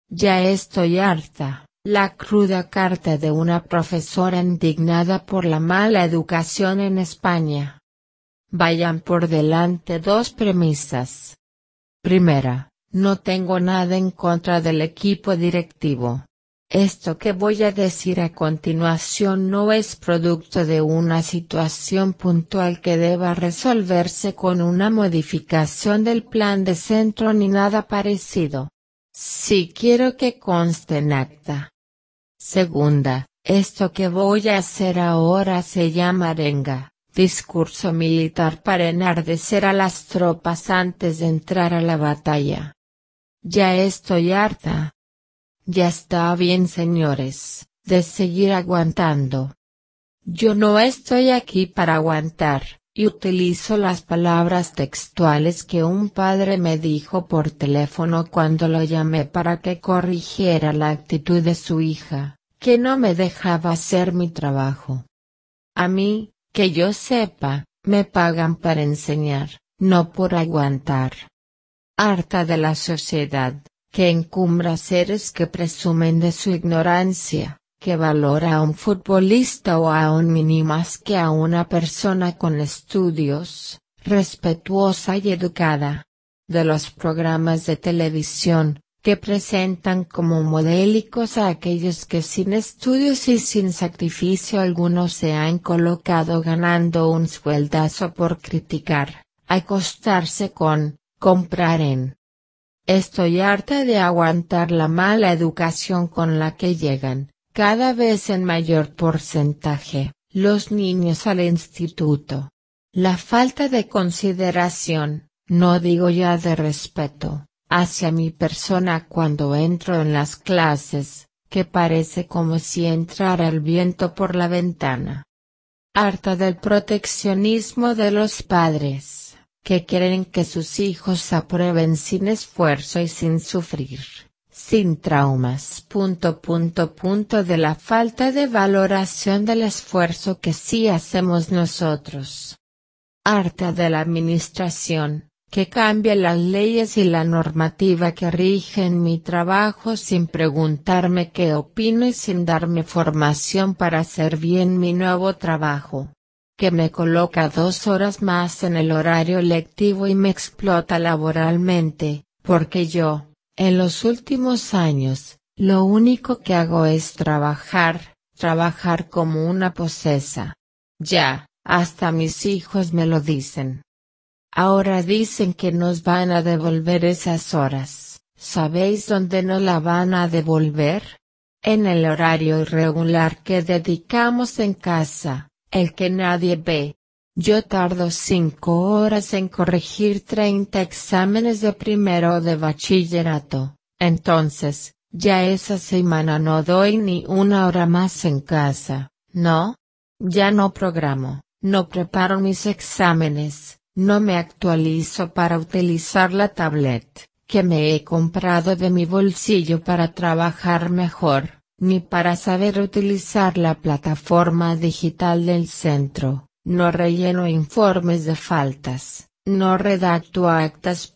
Ya estoy harta. La cruda carta de una profesora indignada por la mala educación en España. Vayan por delante dos premisas. Primera, no tengo nada en contra del equipo directivo. Esto que voy a decir a continuación no es producto de una situación puntual que deba resolverse con una modificación del plan de centro ni nada parecido. Sí quiero que conste en acta. Segunda, esto que voy a hacer ahora se llama arenga, discurso militar para enardecer a las tropas antes de entrar a la batalla. Ya estoy harta. Ya está bien, señores, de seguir aguantando. Yo no estoy aquí para aguantar, y utilizo las palabras textuales que un padre me dijo por teléfono cuando lo llamé para que corrigiera la actitud de su hija, que no me dejaba hacer mi trabajo. A mí, que yo sepa, me pagan para enseñar, no por aguantar. Harta de la sociedad, que encumbra seres que presumen de su ignorancia, que valora a un futbolista o a un mini más que a una persona con estudios, respetuosa y educada. De los programas de televisión, que presentan como modélicos a aquellos que sin estudios y sin sacrificio alguno se han colocado ganando un sueldazo por criticar, acostarse con, comprar en. Estoy harta de aguantar la mala educación con la que llegan, cada vez en mayor porcentaje, los niños al instituto. La falta de consideración, no digo ya de respeto, hacia mi persona cuando entro en las clases, que parece como si entrara el viento por la ventana. Harta del proteccionismo de los padres, que quieren que sus hijos aprueben sin esfuerzo y sin sufrir, sin traumas. De la falta de valoración del esfuerzo que sí hacemos nosotros. Harta de la administración, que cambia las leyes y la normativa que rigen mi trabajo sin preguntarme qué opino y sin darme formación para hacer bien mi nuevo trabajo. Que me coloca 2 horas más en el horario lectivo y me explota laboralmente, porque yo, en los últimos años, lo único que hago es trabajar como una posesa. Ya, hasta mis hijos me lo dicen. Ahora dicen que nos van a devolver esas horas. ¿Sabéis dónde nos la van a devolver? En el horario irregular que dedicamos en casa. El que nadie ve. Yo tardo 5 horas en corregir 30 exámenes de primero de bachillerato, entonces, ya esa semana no doy ni 1 hora más en casa, ¿no? Ya no programo, no preparo mis exámenes, no me actualizo para utilizar la tablet, que me he comprado de mi bolsillo para trabajar mejor. Ni para saber utilizar la plataforma digital del centro, no relleno informes de faltas, no redacto actas.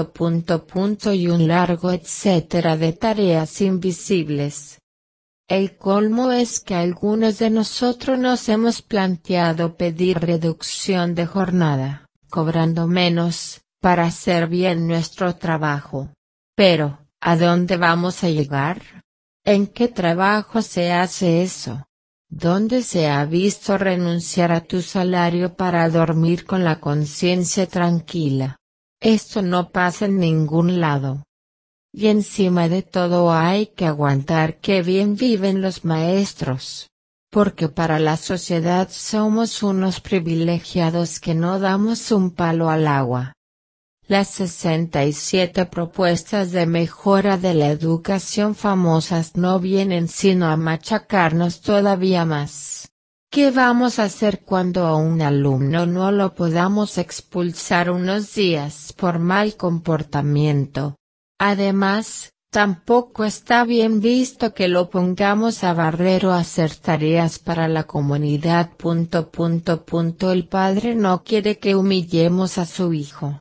Y un largo etcétera de tareas invisibles. El colmo es que algunos de nosotros nos hemos planteado pedir reducción de jornada, cobrando menos, para hacer bien nuestro trabajo. Pero, ¿a dónde vamos a llegar? ¿En qué trabajo se hace eso? ¿Dónde se ha visto renunciar a tu salario para dormir con la conciencia tranquila? Esto no pasa en ningún lado. Y encima de todo hay que aguantar que bien viven los maestros. Porque para la sociedad somos unos privilegiados que no damos un palo al agua. Las 67 propuestas de mejora de la educación famosas no vienen sino a machacarnos todavía más. ¿Qué vamos a hacer cuando a un alumno no lo podamos expulsar unos días por mal comportamiento? Además, tampoco está bien visto que lo pongamos a barrer o a hacer tareas para la comunidad. El padre no quiere que humillemos a su hijo.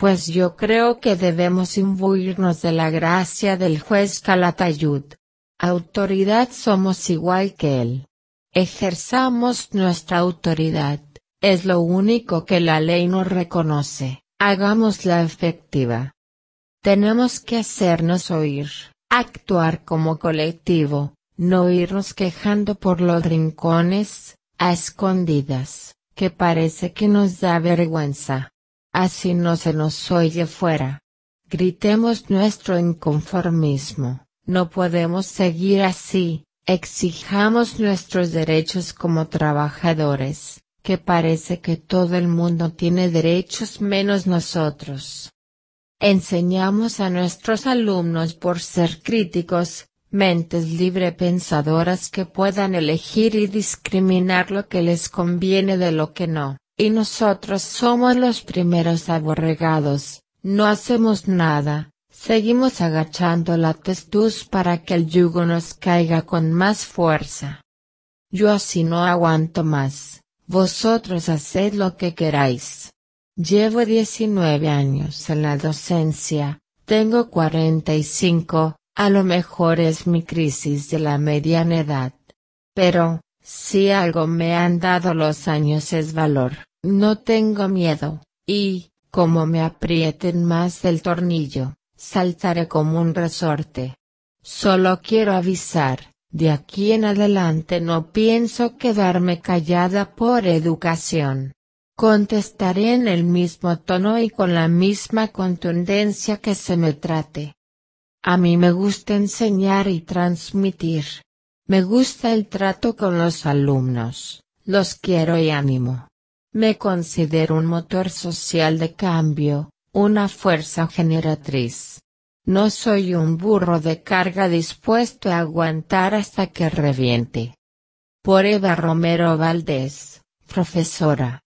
Pues yo creo que debemos imbuirnos de la gracia del juez Calatayud. Autoridad somos igual que él. Ejerzamos nuestra autoridad, es lo único que la ley nos reconoce, hagámosla efectiva. Tenemos que hacernos oír, actuar como colectivo, no irnos quejando por los rincones, a escondidas, que parece que nos da vergüenza. Así no se nos oye fuera. Gritemos nuestro inconformismo, no podemos seguir así, exijamos nuestros derechos como trabajadores, que parece que todo el mundo tiene derechos menos nosotros. Enseñamos a nuestros alumnos por ser críticos, mentes librepensadoras que puedan elegir y discriminar lo que les conviene de lo que no. Y nosotros somos los primeros aborregados, no hacemos nada, seguimos agachando la testuz para que el yugo nos caiga con más fuerza. Yo así no aguanto más, vosotros haced lo que queráis. Llevo 19 años en la docencia, tengo 45, a lo mejor es mi crisis de la mediana edad. Pero, si algo me han dado los años es valor. No tengo miedo, y, como me aprieten más del tornillo, saltaré como un resorte. Solo quiero avisar, de aquí en adelante no pienso quedarme callada por educación. Contestaré en el mismo tono y con la misma contundencia que se me trate. A mí me gusta enseñar y transmitir. Me gusta el trato con los alumnos, los quiero y animo. Me considero un motor social de cambio, una fuerza generatriz. No soy un burro de carga dispuesto a aguantar hasta que reviente. Por Eva Romero Valdés, profesora.